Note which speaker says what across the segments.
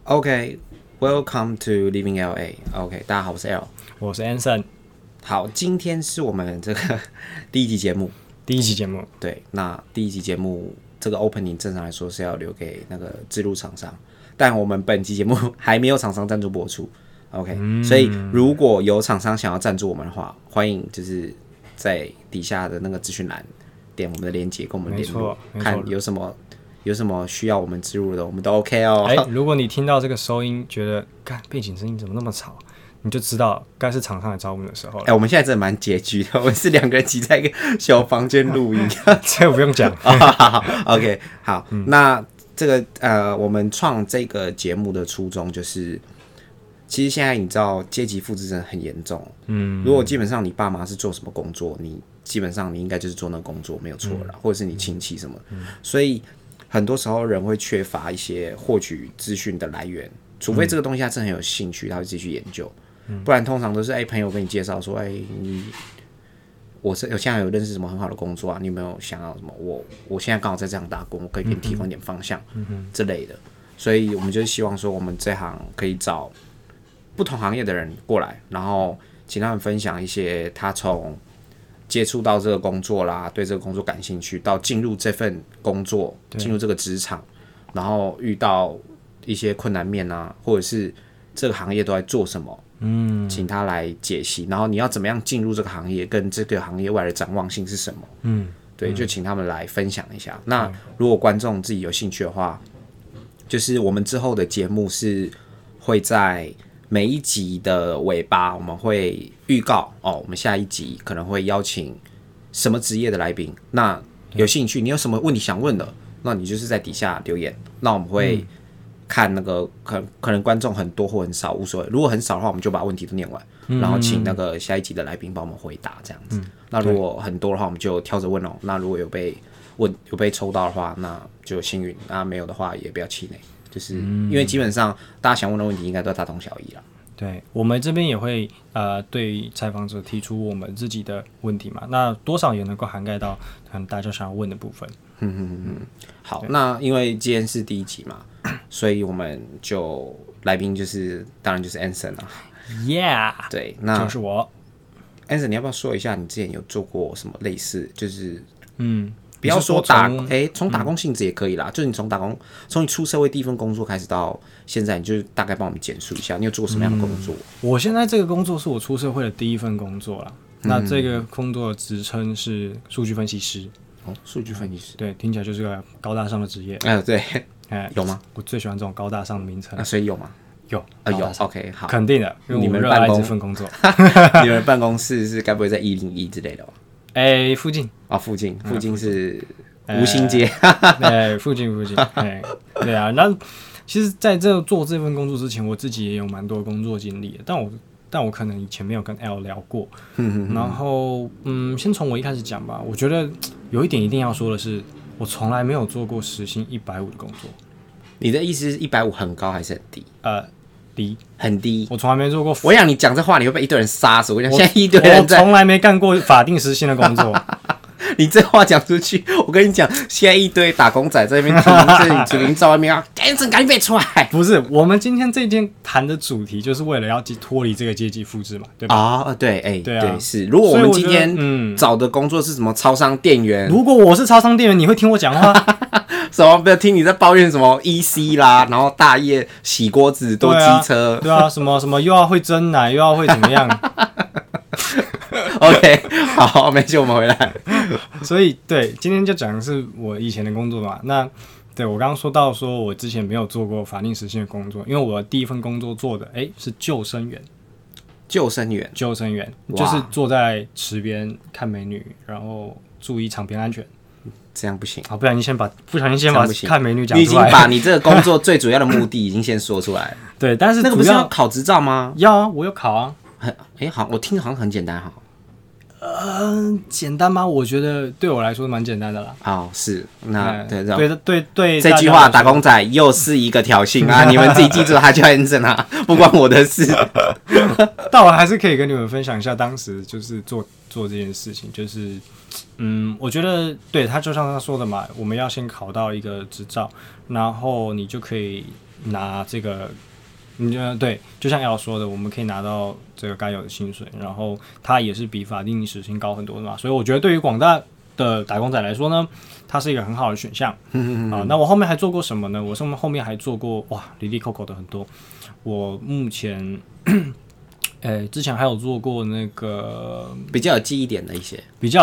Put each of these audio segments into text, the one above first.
Speaker 1: OK，Welcome to Living LA。OK， 大家好，我是 L，
Speaker 2: 我是 Anson。
Speaker 1: 好，今天是我们这个第一集节目。对，那第一集节目这个 opening 正常来说是要留给那个置入厂商，但我们本期节目还没有厂商赞助播出。OK，所以如果有厂商想要赞助我们的话，欢迎就是在底下的那个资讯栏点我们的链接跟我们联络，看有什么需要我们植入的，我们都 OK 哦。
Speaker 2: 如果你听到这个收音，觉得干背景声音怎么那么吵，你就知道该是厂商来找我们的时候了。
Speaker 1: 我们现在真的蛮拮据的，我们是2个人挤在一个小房间录音，
Speaker 2: 这个不用讲。
Speaker 1: OK， 好，那这个我们创这个节目的初衷就是，其实现在你知道阶级复制真的很严重。如果基本上你爸妈是做什么工作，你基本上你应该就是做那个工作没有错啦，或者是你亲戚什么，所以很多时候人会缺乏一些获取资讯的来源，除非这个东西他真的很有兴趣，他会自己去研究，不然通常都是朋友跟你介绍说，我现在有认识什么很好的工作啊，你有没有想要什么？我现在刚好在这样打工，我可以给你提供一点方向之类的。所以我们就是希望说，我们这行可以找不同行业的人过来，然后请他们分享一些他从接触到这个工作啦，对这个工作感兴趣，到进入这份工作，进入这个职场，然后遇到一些困难面啊，或者是这个行业都在做什么，请他来解析，然后你要怎么样进入这个行业，跟这个行业外的展望性是什么，对，就请他们来分享一下。那如果观众自己有兴趣的话，就是我们之后的节目是会在每一集的尾巴，我们会预告我们下一集可能会邀请什么职业的来宾。那有兴趣，你有什么问题想问的，那你就是在底下留言，那我们会看那个可能观众很多或很少无所谓。如果很少的话，我们就把问题都念完，然后请那个下一集的来宾帮我们回答这样子。那如果很多的话，我们就挑着问哦。那如果有被抽到的话，那就幸运；那没有的话，也不要气馁。就是因为基本上大家想问的问题应该都大同小异啦。
Speaker 2: 对，我们这边也会对采访者提出我们自己的问题嘛，那多少也能够涵盖到可能大家想要问的部分。
Speaker 1: 好，那因为今天是第一集嘛，所以我们就来宾当然就是 Anson 啦。
Speaker 2: Yeah，
Speaker 1: 对，那
Speaker 2: 就是我。
Speaker 1: Anson， 你要不要说一下你之前有做过什么类似，就是不要
Speaker 2: 说
Speaker 1: 从打工性质也可以啦，就是你从你出社会第一份工作开始到现在，你就大概帮我们简述一下，你有做过什么样的工作？
Speaker 2: 我现在这个工作是我出社会的第一份工作啦。那这个工作的职称是数据分析师。
Speaker 1: 数据分析师，
Speaker 2: 对，听起来就是个高大上的职业。
Speaker 1: 对，有吗？
Speaker 2: 我最喜欢这种高大上的名称。
Speaker 1: 所以有吗？
Speaker 2: 有
Speaker 1: ，OK， 好，
Speaker 2: 肯定的，因为我热爱这份工作。
Speaker 1: 你们办公室是该不会在101之类的吧？
Speaker 2: 附近
Speaker 1: 附近是吴兴街，
Speaker 2: 对，附近，对啊。那其实在做这份工作之前，我自己也有蛮多工作经历的，但我可能以前没有跟 L 聊过。然后先从我一开始讲吧。我觉得有一点一定要说的是，我从来没有做过时薪150的工作。
Speaker 1: 你的意思是150很高还是很低？
Speaker 2: 低，
Speaker 1: 很低。
Speaker 2: 我从来没做过。
Speaker 1: 我想你讲这话，你会被一堆人杀死。我讲现在一堆人
Speaker 2: 我从来没干过法定时薪的工作。
Speaker 1: 你这话讲出去，我跟你讲，现在一堆打工仔在那边听这里在外面赶紧出来。
Speaker 2: 不是，我们今天这天谈的主题就是为了要脱离这个阶级复制嘛，对吧？
Speaker 1: 对，
Speaker 2: 对啊，
Speaker 1: 对，是。如果我们今天找的工作是什么超商店员，
Speaker 2: 如果我是超商店员，你会听我讲话？
Speaker 1: 什么不要听你在抱怨什么 EC 啦，然后大夜洗锅子多机车，
Speaker 2: 对啊，什么又要会蒸奶，又要会怎么样
Speaker 1: ？OK， 好，没事，我们回来。
Speaker 2: 所以对，今天就讲的是我以前的工作嘛。那对我刚刚说到说我之前没有做过法定时薪的工作，因为我第一份工作做的是救生员。救生员就是坐在池边看美女，然后注意场边安全。
Speaker 1: 这样不行，
Speaker 2: 不小心先把看美女讲出来。
Speaker 1: 你已经把你这个工作最主要的目的已经先说出来了。
Speaker 2: 对，但是
Speaker 1: 那个不是要考执照吗？
Speaker 2: 要啊，我有考啊。
Speaker 1: 好，我听好像很简单哈。
Speaker 2: 简单吗？我觉得对我来说蛮简单的啦。
Speaker 1: 是，那
Speaker 2: 对，
Speaker 1: 这句话打工仔又是一个挑衅啊！你们自己记住，他叫 Anson 啊，不关我的事。
Speaker 2: 但我还是可以跟你们分享一下当时就是做这件事情，就是我觉得对他就像他说的嘛，我们要先考到一个执照，然后你就可以拿这个，对，就像L说的，我们可以拿到这个该有的薪水，然后它也是比法定时薪高很多的嘛，所以我觉得对于广大的打工仔来说呢，它是一个很好的选项。那我后面还做过什么呢？我后面还做过里里扣扣的很多。我目前，之前还有做过那个
Speaker 1: 比较有记忆点的一些，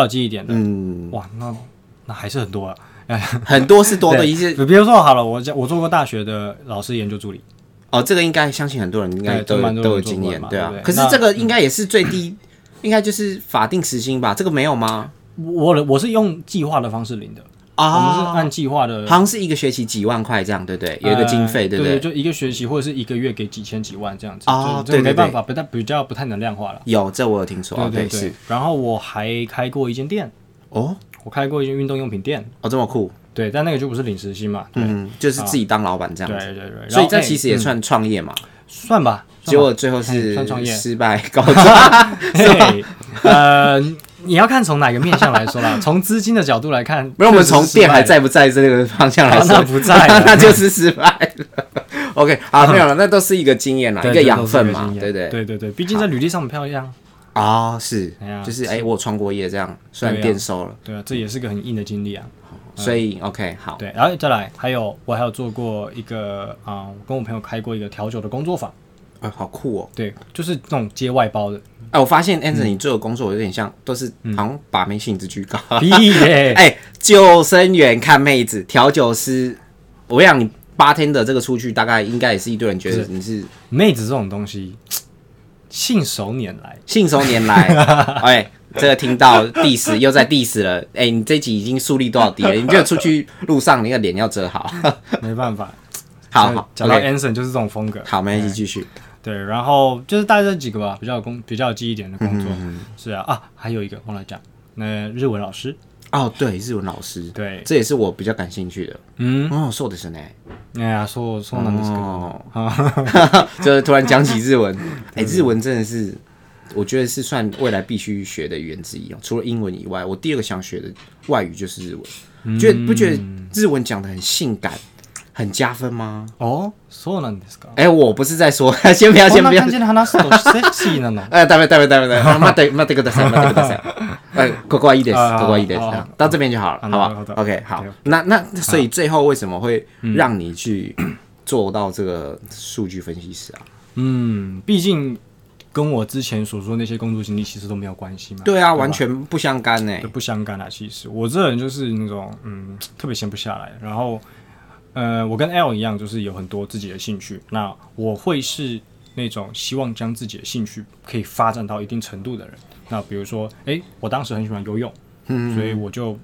Speaker 2: 那还是很多啊。
Speaker 1: 很多是多的一些，
Speaker 2: 比如说好了，我做过大学的老师研究助理。
Speaker 1: 这个应该相信很多人应该都有经验，对啊。
Speaker 2: 对，
Speaker 1: 可是这个应该也是最低，应该就是法定时薪吧？这个没有吗？
Speaker 2: 我是用计划的方式领的啊，我们是按计划的，
Speaker 1: 好像是一个学期几万块这样，对不对？有一个经费，对不对？
Speaker 2: 对，就一个学期或者是一个月给几千几万这样子。
Speaker 1: 对，
Speaker 2: 没办法，比较不太能量化了。
Speaker 1: 这我有听说，
Speaker 2: 对。然后我还开过一间店，我开过一间运动用品店，
Speaker 1: 这么酷。
Speaker 2: 对，但那个就不是领时薪嘛，
Speaker 1: 就是自己当老板这样子。
Speaker 2: 对。
Speaker 1: 所以这其实也算创业嘛，
Speaker 2: 算吧。
Speaker 1: 结果最后是失败告终。
Speaker 2: 你要看从哪个面向来说啦。从资金的角度来看，
Speaker 1: 没有，我们从店还在不在这个方向来说，
Speaker 2: 那不在了，
Speaker 1: 那就是失败了。OK， 好，没有了，那都是一个经验啦，一个养分嘛，对不对？
Speaker 2: 对，毕竟在履历上很漂亮。
Speaker 1: 是，就是我有创过业这样，虽然店收了，
Speaker 2: 对啊，这也是个很硬的经历啊。
Speaker 1: 所以 OK 好，
Speaker 2: 对，然后再来，我还有做过一个我跟我朋友开过一个调酒的工作坊。
Speaker 1: 好酷哦！
Speaker 2: 对，就是那种接外包的。
Speaker 1: 我发现 Anson 你做的工作有点像，都是好像把妹性质居高。救生员看妹子，调酒师，我想你bartender这个出去，大概应该也是一堆人觉得你是
Speaker 2: 妹子这种东西，信手拈
Speaker 1: 来。这个听到 diss 又在 diss 了。你这集已经树立多少敌人？你就出去路上，你的脸要遮好。
Speaker 2: 没办法。
Speaker 1: 好，
Speaker 2: 讲到 Anson 就是这种风格。
Speaker 1: 好，没关系，继续。
Speaker 2: 对，然后就是大概这几个吧，比较有记忆点的工作。是啊，还有一个忘了讲，那日文老师。
Speaker 1: 对，日文老师，
Speaker 2: 对，
Speaker 1: 这也是我比较感兴趣的。そうですね。
Speaker 2: そうなんですけ
Speaker 1: ど。就是突然讲起日文，日文真的是，我觉得是算未来必须学的语言之一。除了英文以外，我第二个想学的外语就是日文。不觉得日文讲得很性感？很加分吗？
Speaker 2: そうなんですか。
Speaker 1: 我不是在说，先不要。
Speaker 2: こんな感じで話すとセクシーなの。
Speaker 1: ダメ。待ってください。ここはいいです。到这边就好了，好不好 ？OK， 好。那所以最后为什么会让你去做到这个数据分析师啊？
Speaker 2: 毕竟跟我之前所说的那些工作经历其实都没有关系嘛。
Speaker 1: 对啊，完全不相干欸。
Speaker 2: 不相干啊。其实我这人就是那种特别闲不下来，然后。我跟 L 一样，就是有很多自己的兴趣。那我会是那种希望将自己的兴趣可以发展到一定程度的人。那比如说，我当时很喜欢游泳，所以我就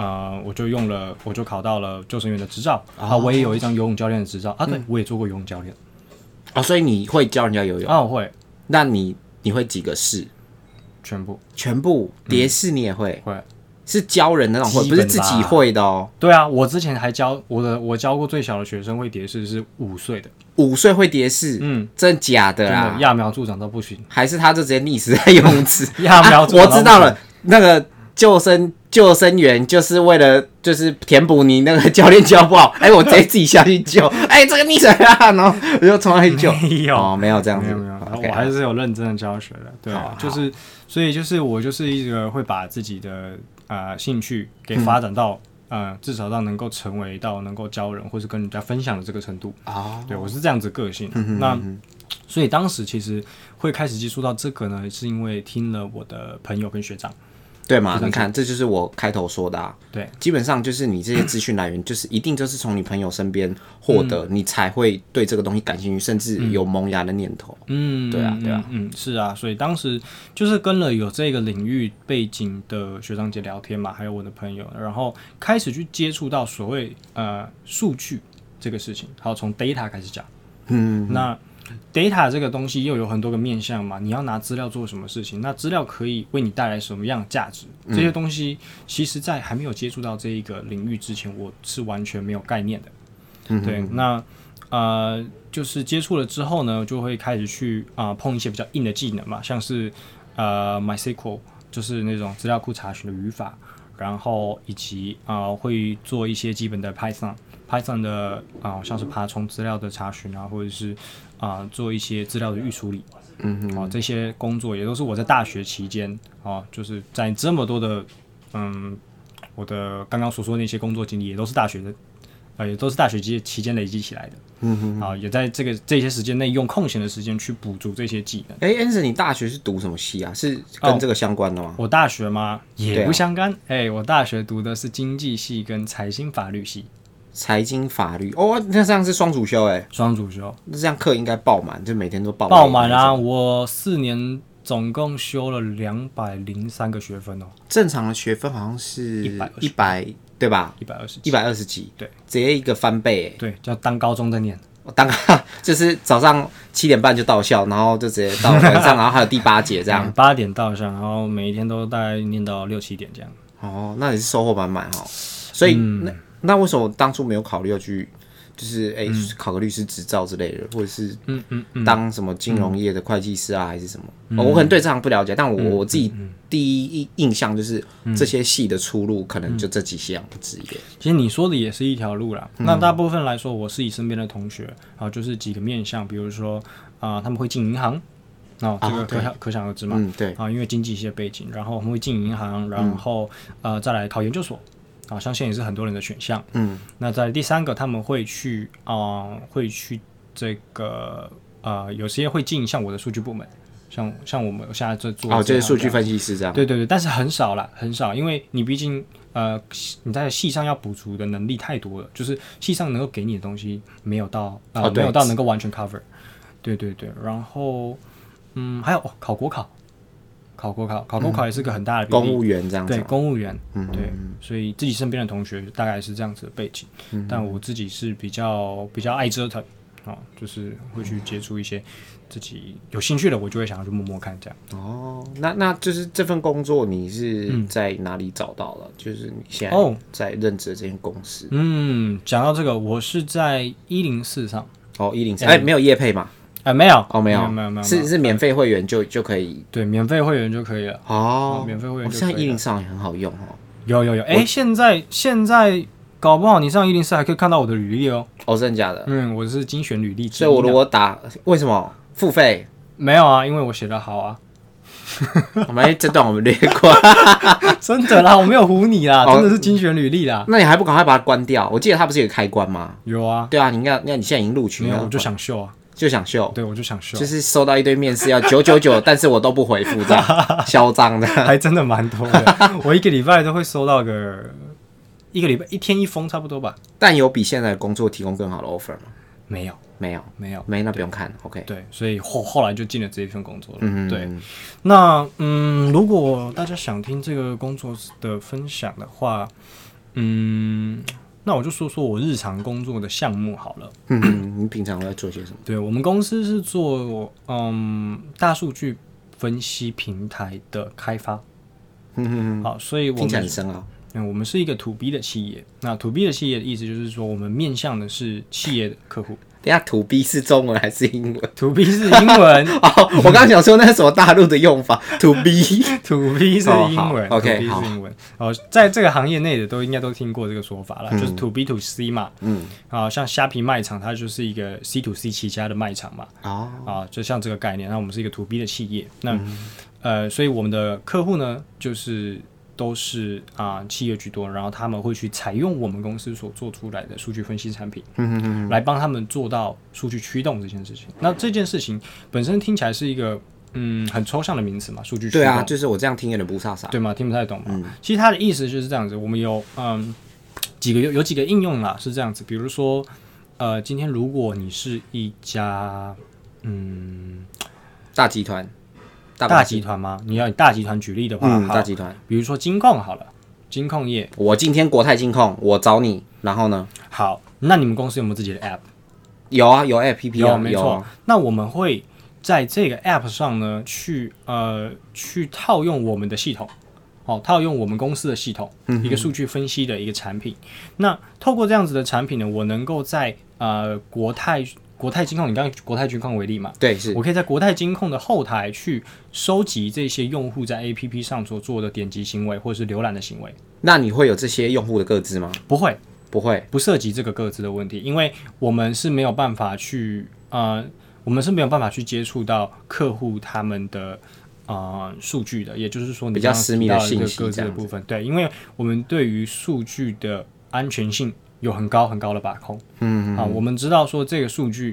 Speaker 2: 考到了救生员的执照。我也有一张游泳教练的执照。对，我也做过游泳教练。
Speaker 1: 所以你会教人家游泳？
Speaker 2: 我会。那
Speaker 1: 你会几个式？
Speaker 2: 全部
Speaker 1: 蝶式你也会？
Speaker 2: 会。
Speaker 1: 是教人那种会，不是自己会的哦。
Speaker 2: 对啊，我之前还教我教过最小的学生会蝶式是5岁的。
Speaker 1: 5岁会蝶式？真假的啦？
Speaker 2: 揠苗助长到不行。
Speaker 1: 还是他就直接溺死在游泳池？
Speaker 2: 揠苗助长。
Speaker 1: 我知道了，那个救生员就是为了就是填补你那个教练教不好，我直接自己下去救，这个溺水啊，然后我就冲上去救。没有这样子，
Speaker 2: 没有，我还是有认真的教学的，对啊，就是所以就是我就是一个会把自己的兴趣给发展到至少到能够成为到能够教人或是跟人家分享的这个程度。对，我是这样子个性。那所以当时其实会开始接触到这个呢，是因为听了我的朋友跟学长。
Speaker 1: 对嘛？你看，这就是我开头说的啊。
Speaker 2: 对，
Speaker 1: 基本上就是你这些资讯来源，就是一定就是从你朋友身边获得，你才会对这个东西感兴趣，甚至有萌芽的念头。对啊。
Speaker 2: 是啊。所以当时就是跟了有这个领域背景的学长姐聊天嘛，还有我的朋友，然后开始去接触到所谓数据这个事情，还有从 data 开始讲。那data 这个东西又有很多个面向嘛，你要拿资料做什么事情？那资料可以为你带来什么样的价值？这些东西其实在还没有接触到这一个领域之前，我是完全没有概念的。对，那就是接触了之后呢，就会开始去碰一些比较硬的技能嘛，像是MySQL 就是那种资料库查询的语法， 然后以及会做一些基本的 Python 的像是爬虫资料的查询啊，或者是做一些资料的预处理，这些工作也都是我在大学期间就是在这么多的我的刚刚所说的那些工作经历，也都是大学期间累积起来的。也在这些时间内用空闲的时间去补足这些技能。
Speaker 1: Anson， 你大学是读什么系啊？是跟这个相关的吗？
Speaker 2: 我大学吗？也不相干。我大学读的是经济系跟财经法律系。
Speaker 1: 财经法律那这样是双主修
Speaker 2: 双主修，
Speaker 1: 那这样课应该爆满，就每天都
Speaker 2: 爆满啊！我4年总共修了203个学分哦。
Speaker 1: 正常的学分好像是100对吧？120几，
Speaker 2: 对，
Speaker 1: 直接一个翻倍
Speaker 2: 对，叫当高中在念。
Speaker 1: 就是早上7点半就到校，然后就直接到晚上，然后还有第8节这样。
Speaker 2: 8点到校，然后每一天都大概念到6、7点这样。
Speaker 1: 那你是收获满满所以那为什么当初没有考虑要去，就是考个律师执照之类的，或者是当什么金融业的会计师啊，还是什么？我可能对这行不了解，但我自己第一印象就是这些系的出路可能就这几项职业。
Speaker 2: 其实你说的也是一条路啦。那大部分来说，我是以身边的同学就是几个面向，比如说他们会进银行。这个可想而知嘛。
Speaker 1: 对
Speaker 2: 因为经济系的背景，然后我们会进银行，然后再来考研究所。相信也是很多人的选项。那在第3个，他们会去这个有些会进像我的数据部门，像我们现在在做
Speaker 1: 就是数据分析师这样。
Speaker 2: 对，但是很少啦，很少，因为你毕竟你在系上要补足的能力太多了，就是系上能够给你的东西没有到没有到能够完全 cover。对，然后还有考国考。考国考也是个很大的比例，
Speaker 1: 公务员这样子。
Speaker 2: 对，公务员，对，所以自己身边的同学大概是这样子的背景，但我自己是比较爱折腾就是会去接触一些自己有兴趣的，我就会想要去摸摸看这样。
Speaker 1: 那就是这份工作你是在哪里找到了？就是你现在在任职的这间公司。
Speaker 2: 讲到这个，我是在104上。
Speaker 1: 104，没有业配嘛？
Speaker 2: 没有
Speaker 1: 没有，是免费会员就可以。
Speaker 2: 对，免费会员就可以了。免费会员就可以了。
Speaker 1: 现在104上也很好用
Speaker 2: 有。现在搞不好你上104还可以看到我的履历哦。
Speaker 1: 真的假的？
Speaker 2: 我是精选履历之一。
Speaker 1: 所以我如果打为什么付费？
Speaker 2: 没有啊，因为我写得好啊。
Speaker 1: 这段我们略过。
Speaker 2: 真的啦，我没有唬你啦，真的是精选履历啦。
Speaker 1: 那你还不赶快把它关掉？我记得它不是有个开关吗？
Speaker 2: 有啊。
Speaker 1: 对啊，你现在已经录取了。
Speaker 2: 没有，我就想秀啊。
Speaker 1: 对，
Speaker 2: 我就想秀，
Speaker 1: 就是收到一堆面试要999，但是我都不回复，这样嚣张的，
Speaker 2: 还真的蛮多的。我1个礼拜都会收到1个礼拜1天1封差不多吧。
Speaker 1: 但有比现在的工作提供更好的 offer 吗？
Speaker 2: 没有，
Speaker 1: 那不用看 ，OK。
Speaker 2: 对，所以后来就进了这一份工作了。对，那如果大家想听这个工作的分享的话，那我就说说我日常工作的项目好了。
Speaker 1: 你平常在做些什么？
Speaker 2: 对，我们公司是做大数据分析平台的开发。好，所以我们
Speaker 1: 听起来很深奥。
Speaker 2: 我们是一个 To B 的企业。那 To B 的企业的意思就是说，我们面向的是企业的客户。
Speaker 1: 等一下 ，To B 是中文还是英文
Speaker 2: ？To B 是英文。
Speaker 1: 我刚刚想说那是什么大陆的用法 ？To B，To
Speaker 2: B 是英文。
Speaker 1: OK，
Speaker 2: 好。英文。在这个行业内的应该都听过这个说法了，就是 To B to C 嘛。像虾皮卖场，它就是一个 C to C 起家的卖场嘛。就像这个概念。那我们是一个 To B 的企业。那所以我们的客户呢，都是企业居多，然后他们会去采用我们公司所做出来的数据分析产品，来帮他们做到数据驱动这件事情。那这件事情本身听起来是一个很抽象的名词嘛，数据驱动。
Speaker 1: 对啊，就是我这样听有点不飒飒，
Speaker 2: 对吗？听不太懂嘛。其实它的意思就是这样子。我们有有几个应用啦，是这样子。比如说今天如果你是一家
Speaker 1: 大集团。
Speaker 2: 大集团吗？你要以大集团举例的话，
Speaker 1: 大集团，
Speaker 2: 比如说金控好了，金控业。
Speaker 1: 我今天国泰金控，我找你，然后呢？
Speaker 2: 好，那你们公司有没有自己的 App？
Speaker 1: 有啊，有 APP 啊，
Speaker 2: 没错。那我们会在这个 App 上呢，去套用我们的系统，套用我们公司的系统，一个数据分析的一个产品。那透过这样子的产品呢，我能够在国泰国泰金控，你刚刚国泰金控为例嘛，
Speaker 1: 对，是
Speaker 2: 我可以在国泰金控的后台去收集这些用户在 APP 上所做的点击行为或是浏览的行为。
Speaker 1: 那你会有这些用户的个资吗？
Speaker 2: 不会，
Speaker 1: 不
Speaker 2: 涉及这个个资的问题，因为我们是没有办法去接触到客户他们的数据的，也就是说你
Speaker 1: 比较私密的信息
Speaker 2: 个资的部分，对，因为我们对于数据的安全性有很高很高的把控。我们知道说这个数据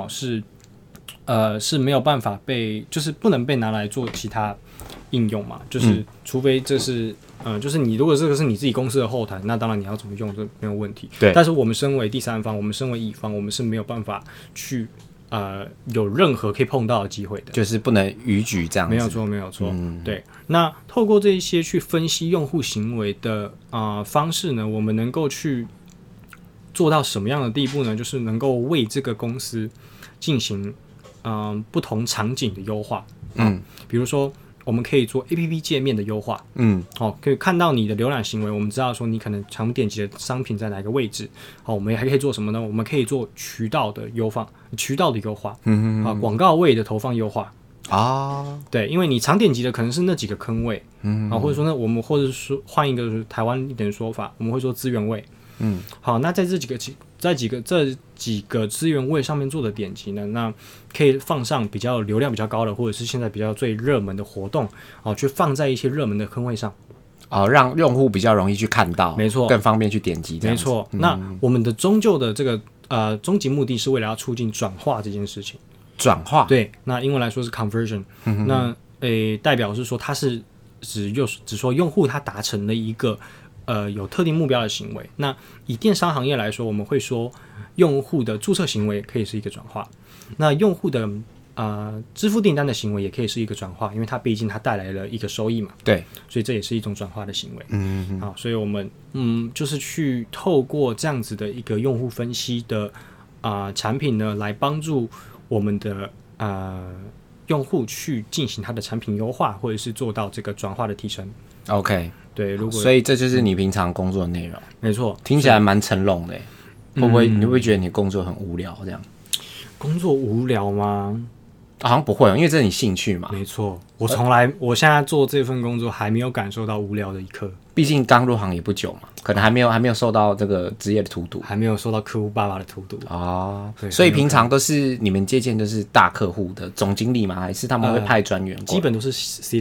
Speaker 2: 是没有办法就是不能被拿来做其他应用嘛，就是除非这是就是你如果这个是你自己公司的后台，那当然你要怎么用这没有问题。
Speaker 1: 对，
Speaker 2: 但是我们身为第三方，我们身为乙方，我们是没有办法去有任何可以碰到的机会的，
Speaker 1: 就是不能逾矩这样子。
Speaker 2: 没有错。对，那透过这一些去分析用户行为的方式呢，我们能够去做到什么样的地步呢？就是能够为这个公司进行不同场景的优化。比如说我们可以做 APP 界面的优化。可以看到你的浏览行为，我们知道说你可能常点击的商品在哪个位置。我们还可以做什么呢？我们可以做渠道的优化。广告位的投放优化。对，因为你常点击的可能是那几个坑位。或者说呢，我们或者说换一个台湾一点的说法，我们会说资源位。好，那在这几个资源位上面做的点击呢，那可以放上比较流量比较高的，或者是现在比较最热门的活动，去放在一些热门的坑位上，
Speaker 1: 让用户比较容易去看到，
Speaker 2: 没错，
Speaker 1: 更方便去点击。
Speaker 2: 没错。那我们的终究的这个终极目的是为了要促进转化这件事情。
Speaker 1: 转化，
Speaker 2: 对，那英文来说是 conversion。那代表是说它是只说用户他达成了一个有特定目标的行为。那以电商行业来说，我们会说用户的注册行为可以是一个转化，那用户的支付订单的行为也可以是一个转化，因为它毕竟它带来了一个收益嘛。
Speaker 1: 对，
Speaker 2: 所以这也是一种转化的行为。所以我们就是去透过这样子的一个用户分析的产品呢，来帮助我们的用户去进行它的产品优化，或者是做到这个转化的提升。
Speaker 1: OK，
Speaker 2: 对，
Speaker 1: 所以这就是你平常工作的内容。
Speaker 2: 没错，
Speaker 1: 听起来蛮沉重的。你会不会觉得你工作很无聊这样？
Speaker 2: 工作无聊吗？
Speaker 1: 好像不会，因为这是你兴趣嘛。
Speaker 2: 没错，我现在做这份工作还没有感受到无聊的一刻。
Speaker 1: 毕竟刚入行也不久嘛，可能还没有受到这个职业的荼毒，
Speaker 2: 还没有受到客户爸爸的荼毒。
Speaker 1: 所以平常都是你们接见都是大客户的总经理吗？还是他们会派专员过来？
Speaker 2: 基本都是 C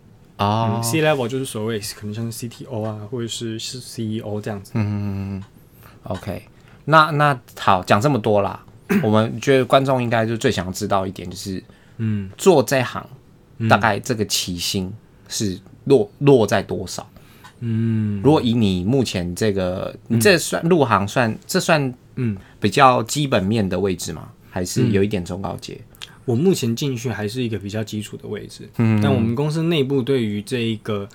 Speaker 2: level。C level 就是所谓可能像是 CTO 啊，或者是 CEO 这样子。
Speaker 1: OK， 那好，讲这么多啦。我们觉得观众应该就最想要知道一点，就是做这行大概这个起薪是落在多少？如果以你目前这个，你这算入行算比较基本面的位置吗？还是有一点中高阶？
Speaker 2: 我目前进去还是一个比较基础的位置。但我们公司内部对于这一个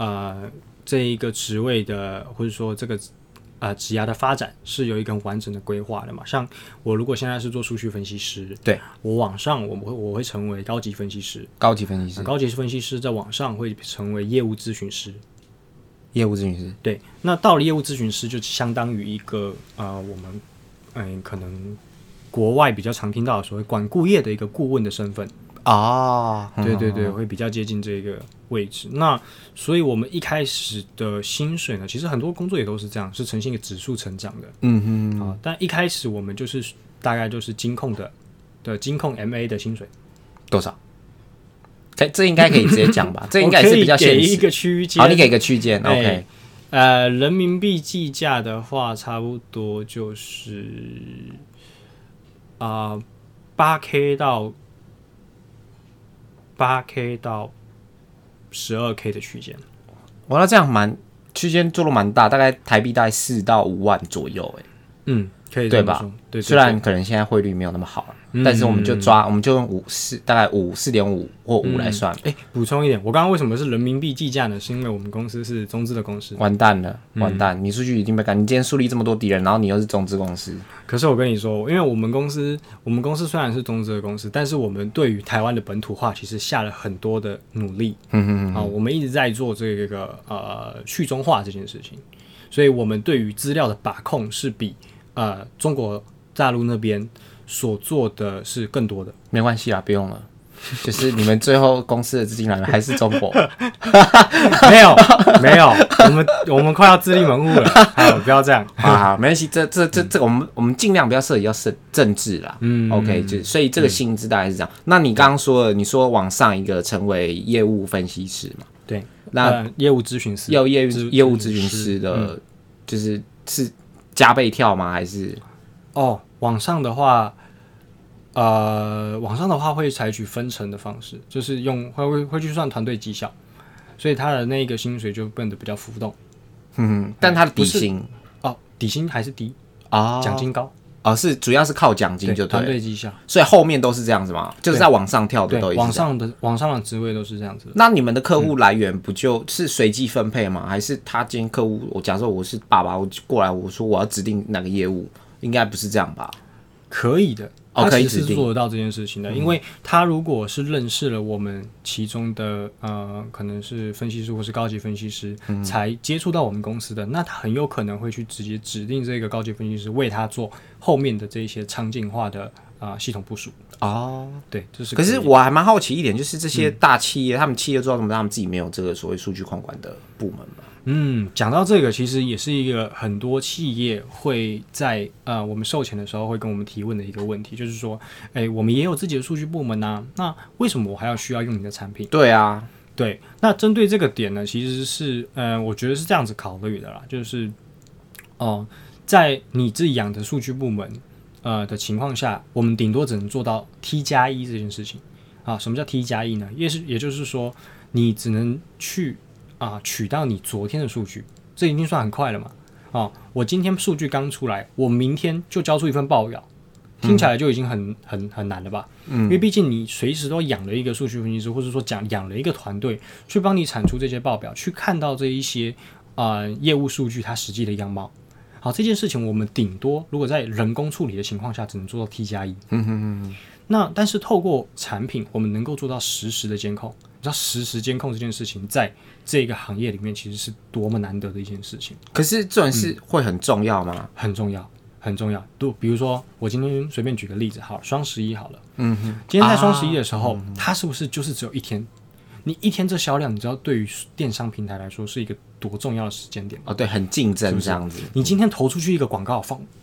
Speaker 2: 职位的，或者说这个职涯的发展是有一个很完整的规划的嘛。像我如果现在是做数据分析师，对，我往上我会成为高级分析师，高级分析师在往上会成为业务咨询师。对，那到了业务咨询师就相当于一个我们可能国外比较常听到的所谓管顾业的一个顾问的身份。对，会比较接近这个位置。那所以我们一开始的薪水呢，其实很多工作也都是这样，是呈现一个指数成长的。但一开始我们就是大概就是金控MA 的薪水
Speaker 1: 多少？这应该可以直接讲吧？这应该是比较现实。
Speaker 2: 我可以给一个区间。
Speaker 1: 好，你给个区间。OK。
Speaker 2: 人民币计价的话，差不多就是8K 到12K 的区间。
Speaker 1: 哇，那这样区间做的蛮大，大概台币大概4到5万左右。
Speaker 2: 可以
Speaker 1: 对吧？对，虽然可能现在汇率没有那么好了，但是我们就用大概4.5或5来算。
Speaker 2: 补充一点，我刚刚为什么是人民币计价呢？是因为我们公司是中资的公司。
Speaker 1: 完蛋了，你数据已经被赶，你今天树立这么多敌人，然后你又是中资公司。
Speaker 2: 可是我跟你说，因为我们公司虽然是中资的公司，但是我们对于台湾的本土化其实下了很多的努力。我们一直在做这个去中化这件事情，所以我们对于资料的把控是比中国大陆那边所做的是更多的。
Speaker 1: 没关系啦，不用了。就是你们最后公司的资金来源还是中国？
Speaker 2: 没有，我们快要自立门户了。好，不要这样。
Speaker 1: 好，没关系，这我们尽量不要涉及到政治啦。OK， 所以这个薪资大概是这样。那你刚刚说了，你说往上一个成为业务分析师嘛？
Speaker 2: 对，
Speaker 1: 那
Speaker 2: 业务咨询师，
Speaker 1: 业务咨询师的，就是加倍跳吗？还是
Speaker 2: 往上的话。网上的话会采取分成的方式，就是会去算团队绩效，所以他的那个薪水就变得比较浮动。
Speaker 1: 但他的底薪
Speaker 2: 底薪还是低奖金高
Speaker 1: 是主要是靠奖金就对
Speaker 2: 团队绩效，
Speaker 1: 所以后面都是这样子嘛，就是在往上跳的都
Speaker 2: 往上的职位都是这样子。
Speaker 1: 那你们的客户来源不就是随机分配吗？还是他今天客户，我假设我是爸爸，我过来我说我要指定哪个业务，应该不是这样吧？
Speaker 2: 可以的。他其实是做得到这件事情的，因为他如果是认识了我们其中的可能是分析师或是高级分析师，才接触到我们公司的，那他很有可能会去直接指定这个高级分析师为他做后面的这一些场景化的系统部署。对，这是。
Speaker 1: 可是我还蛮好奇一点，就是这些大企业，他们企业做到什么，他们自己没有这个所谓数据控管的部门吗？
Speaker 2: 讲到这个，其实也是一个很多企业会在我们售前的时候会跟我们提问的一个问题，就是说，我们也有自己的数据部门啊，那为什么我还需要用你的产品？
Speaker 1: 对啊，
Speaker 2: 对。那针对这个点呢，其实是我觉得是这样子考虑的啦，就是在你自己养的数据部门的情况下，我们顶多只能做到 T+1 这件事情啊。什么叫 T+1 呢？也就是说，你只能去取到你昨天的数据，这已经算很快了嘛。我今天数据刚出来，我明天就交出一份报表，听起来就已经很难了吧？因为毕竟你随时都养了一个数据分析师，或者说养了一个团队去帮你产出这些报表，去看到这一些业务数据它实际的样貌。好，这件事情我们顶多如果在人工处理的情况下，只能做到 T+1。那但是透过产品，我们能够做到实时的监控。你知道实时监控这件事情，在这个行业里面其实是多么难得的一件事情。
Speaker 1: 可是这种事会很重要吗？
Speaker 2: 很重要，很重要。比如说，我今天随便举个例子，好，双11好了。今天在双11的时候，它是不是就是只有一天？你一天这销量，你知道对于电商平台来说是一个多重要的时间点？
Speaker 1: 对，很竞争这样子。
Speaker 2: 你今天投出去一个广告，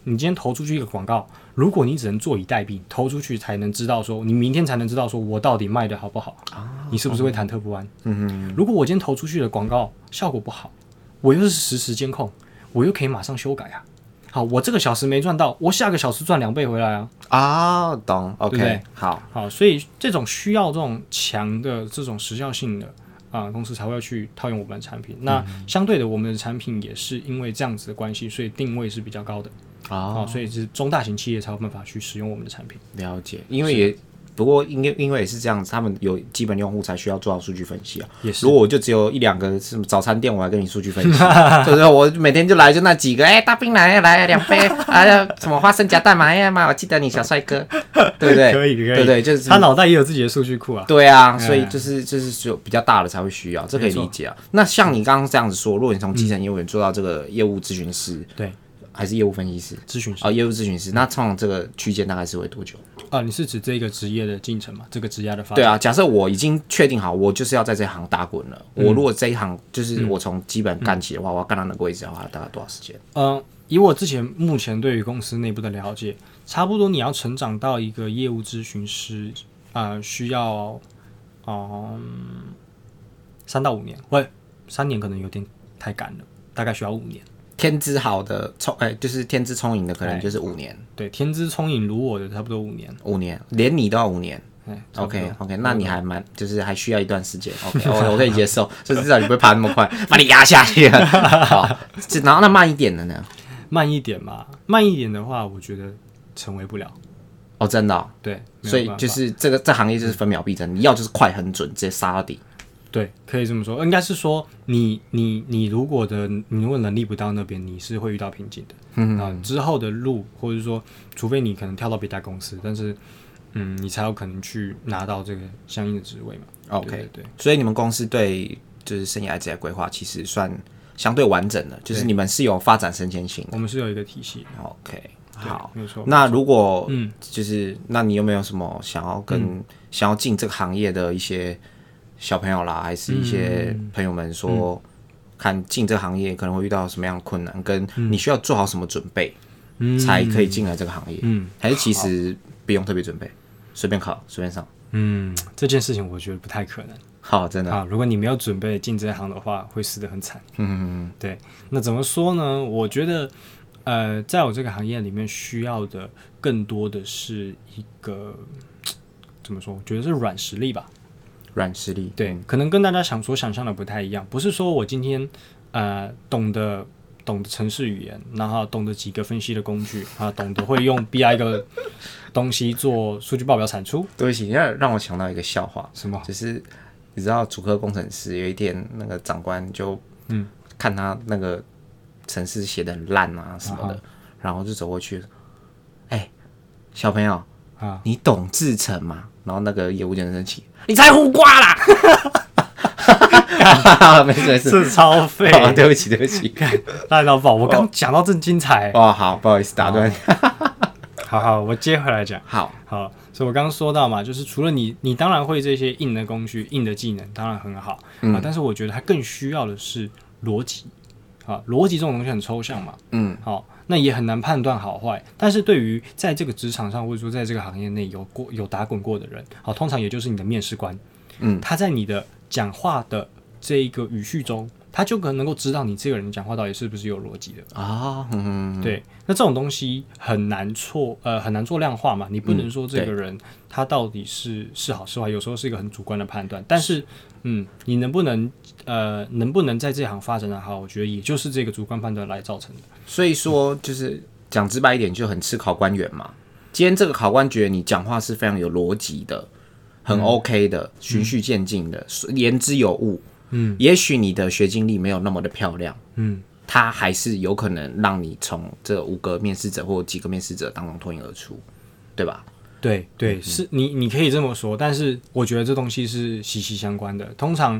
Speaker 2: 如果你只能坐以待毙，投出去才能知道说，你明天才能知道说我到底卖的好不好你是不是会忐忑不安？如果我今天投出去的广告效果不好，我又是实时监控，我又可以马上修改啊。好，我这个小时没赚到，我下个小时赚2倍回来啊！
Speaker 1: 懂 ，OK，
Speaker 2: 对不对？
Speaker 1: 好，
Speaker 2: 所以这种需要这种强的这种时效性的公司才会去套用我们的产品。那相对的，我们的产品也是因为这样子的关系，所以定位是比较高的所以是中大型企业才有办法去使用我们的产品。了
Speaker 1: 解，因为不过因为也是这样子，他们有基本用户才需要做到数据分析
Speaker 2: 也是，
Speaker 1: 如果我就只有1-2个什么早餐店，我还跟你数据分析，就是我每天就来就那几个，大冰奶来2杯什么花生夹蛋嘛，妈，我记得你小帅哥，对不对？
Speaker 2: 可以，
Speaker 1: 对对，就是
Speaker 2: 他脑袋也有自己的数据库啊。
Speaker 1: 对啊，所以就是就比较大的才会需要，这可以理解啊。那像你刚刚这样子说，如果你从基层业务员做到这个业务咨询师，
Speaker 2: 对。
Speaker 1: 还是业务分析师、
Speaker 2: 咨询师
Speaker 1: 业务咨询师，那通常这个区间大概是会多久？
Speaker 2: 你是指这个职业的进程吗？这个职业的发展？
Speaker 1: 对啊，假设我已经确定好，我就是要在这行打滚了。我如果这一行就是我从基本干起的话，我要干到那个位置的话，大概多少时间？
Speaker 2: 以我目前对于公司内部的了解，差不多你要成长到一个业务咨询师，需要3到5年，喂，3年可能有点太赶了，大概需要5年。
Speaker 1: 天资好的就是天资聪颖的，可能就是5年。
Speaker 2: 对，天资聪颖如我的，差不多5年。
Speaker 1: 5年，连你都要5年。OK， 那你还就是还需要一段时间。OK， 我可以接受，就至少你不会爬那么快，把你压下去。好，然后那慢一点的呢？
Speaker 2: 慢一点嘛，慢一点的话，我觉得成为不了。
Speaker 1: 真的。
Speaker 2: 对，
Speaker 1: 所以就是这行业就是分秒必争，你要就是快很准，直接杀到底。
Speaker 2: 对，可以这么说，应该是说你如果能力不到那边，你是会遇到瓶颈的。之后的路，或者说，除非你可能跳到别家公司，但是你才有可能去拿到这个相应的职位嘛。
Speaker 1: OK， 对，所以你们公司对就是生涯职业规划其实算相对完整的，就是你们是有发展升迁性的。
Speaker 2: 我们是有一个体系的。
Speaker 1: OK， 好，
Speaker 2: 没错。
Speaker 1: 那如果就是那你有没有什么想要进这个行业的一些小朋友啦，还是一些朋友们说，看进这个行业可能会遇到什么样的困难，跟你需要做好什么准备，才可以进来这个行业？还是其实不用特别准备，随便考随便上？
Speaker 2: 这件事情我觉得不太可能。
Speaker 1: 好，真的。
Speaker 2: 好，如果你没有准备进这一行的话，会死得很惨。对。那怎么说呢？我觉得，在我这个行业里面，需要的更多的是一个怎么说？我觉得是软实力吧。
Speaker 1: 软实力，
Speaker 2: 对，可能跟大家所想象的不太一样。不是说我今天懂得程式语言，然后懂得几个分析的工具啊，懂得会用 BI 的东西做数据报表产出。
Speaker 1: 对不起，让我想到一个笑话。
Speaker 2: 什么？
Speaker 1: 就是你知道，主科工程师有一天那个长官就看他那个程式写的很烂啊什么的，然后就走过去，小朋友啊，你懂制程吗？然后那个业务就很生气，你才胡瓜啦！没事，
Speaker 2: 是超废。
Speaker 1: 对不起，
Speaker 2: 大老宝，我刚讲到正精彩。
Speaker 1: 哇，好，不好意思打断。
Speaker 2: 好，我接回来讲。
Speaker 1: 好，
Speaker 2: 所以我刚刚说到嘛，就是除了你当然会这些硬的工具、硬的技能，当然很好但是我觉得它更需要的是逻辑逻辑这种东西很抽象嘛，那也很难判断好坏。但是对于在这个职场上，或者说在这个行业内有打滚过的人，通常也就是你的面试官，他在你的讲话的这一个语序中，他就可能能够知道你这个人讲话到底是不是有逻辑的啊。对，那这种东西很难做量化嘛，你不能说这个人他到底是好是坏，有时候是一个很主观的判断。但是你能不能在这行发展的好，我觉得也就是这个主观判断来造成的。
Speaker 1: 所以说，就是讲直白一点，就很吃考官缘嘛。今天这个考官觉得你讲话是非常有逻辑的，很 OK 的，循序渐进的，言之有物。也许你的学经历没有那么的漂亮，他还是有可能让你从这5个面试者或几个面试者当中脱颖而出，对吧？
Speaker 2: 对，是你可以这么说，但是我觉得这东西是息息相关的。通常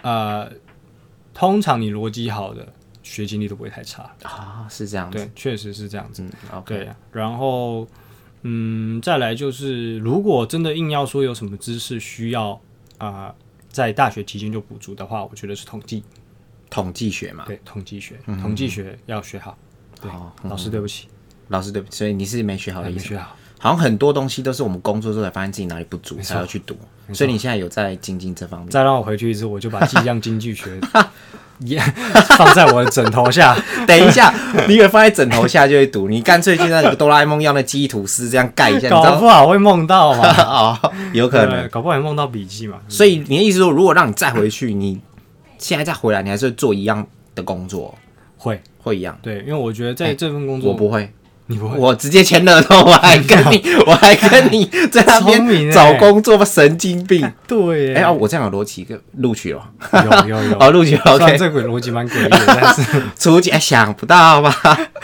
Speaker 2: 你逻辑好的，学经历都不会太差
Speaker 1: 啊，是这样子。
Speaker 2: 对，确实是这样子。
Speaker 1: OK。
Speaker 2: 对，然后再来就是，如果真的硬要说有什么知识需要在大学期间就补足的话，我觉得是统计学嘛。对，统计学要学好。对，老师对不起，
Speaker 1: 所以你是没学好的意思。
Speaker 2: 没学好。
Speaker 1: 好像很多东西都是我们工作之后才发现自己哪里不足，才要去读。所以你现在有在精进这方面。
Speaker 2: 再让我回去一次，我就把计量经济学放在我的枕头下。
Speaker 1: 等一下，你以为放在枕头下就会读？你干脆就像那个哆啦 A 梦一样的记忆吐司这样盖一下，
Speaker 2: 搞不好会梦到嘛？
Speaker 1: 有可能，
Speaker 2: 搞不好会梦到笔记嘛。
Speaker 1: 所以你的意思说，如果让你再回去，你现在再回来，你还是会做一样的工作？会一样？
Speaker 2: 对，因为我觉得在这份工作，
Speaker 1: 我不会。
Speaker 2: 你不会？
Speaker 1: 我直接签了头，我还跟你在那边找工作，神经病。
Speaker 2: 对，
Speaker 1: 我这样有逻辑，录取了。
Speaker 2: 有，
Speaker 1: 录取了。
Speaker 2: OK，这个逻辑蛮诡异的，但是
Speaker 1: 初级想不到吧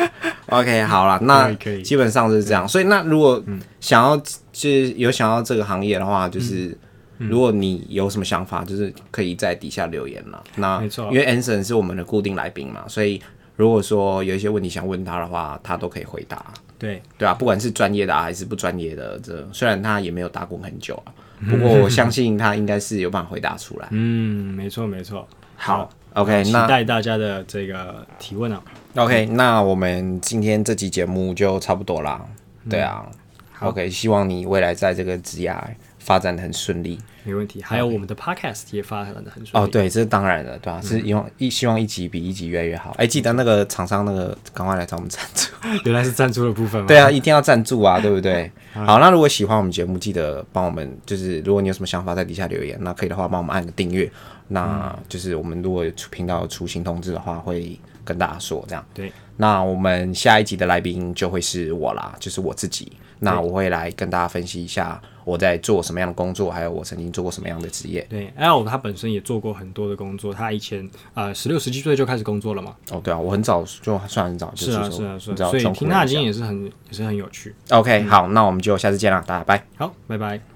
Speaker 1: ？OK， 好了，那基本上是这样。所以，那如果想要这个行业的话，就是如果你有什么想法，就是可以在底下留言了。那
Speaker 2: 没错，
Speaker 1: 因为 Anson 是我们的固定来宾嘛，所以。如果说有一些问题想问他的话，他都可以回答。对啊，不管是专业的还是不专业的，虽然他也没有打滚很久不过我相信他应该是有办法回答出来。
Speaker 2: 没错。
Speaker 1: 好 ，OK，
Speaker 2: 期待大家的这个提问啊。
Speaker 1: OK， 那我们今天这期节目就差不多啦。对啊 ，OK， 希望你未来在这个职涯发展的很顺利。
Speaker 2: 没问题，还有我们的 podcast 也发展的很顺利。
Speaker 1: 对，这是当然的，对吧？是希望一集比一集越来越好。记得那个厂商赶快来找我们赞助。
Speaker 2: 原来是赞助的部分吗？
Speaker 1: 对啊，一定要赞助啊，对不对？好，那如果喜欢我们节目，记得帮我们，就是如果你有什么想法，在底下留言，那可以的话帮我们按个订阅。那就是我们如果频道出新通知的话，会跟大家说这样。
Speaker 2: 对，
Speaker 1: 那我们下一集的来宾就会是我啦，就是我自己。那我会来跟大家分析一下我在做什么样的工作，还有我曾经做过什么样的职业。
Speaker 2: 对 ，L 他本身也做过很多的工作，他以前16、17岁就开始工作了嘛。
Speaker 1: 对啊，我很早就算很早，
Speaker 2: 是啊，所以听他的经验也是很有趣。
Speaker 1: OK， 好，那我们就下次见了，大家拜。
Speaker 2: 好，拜拜。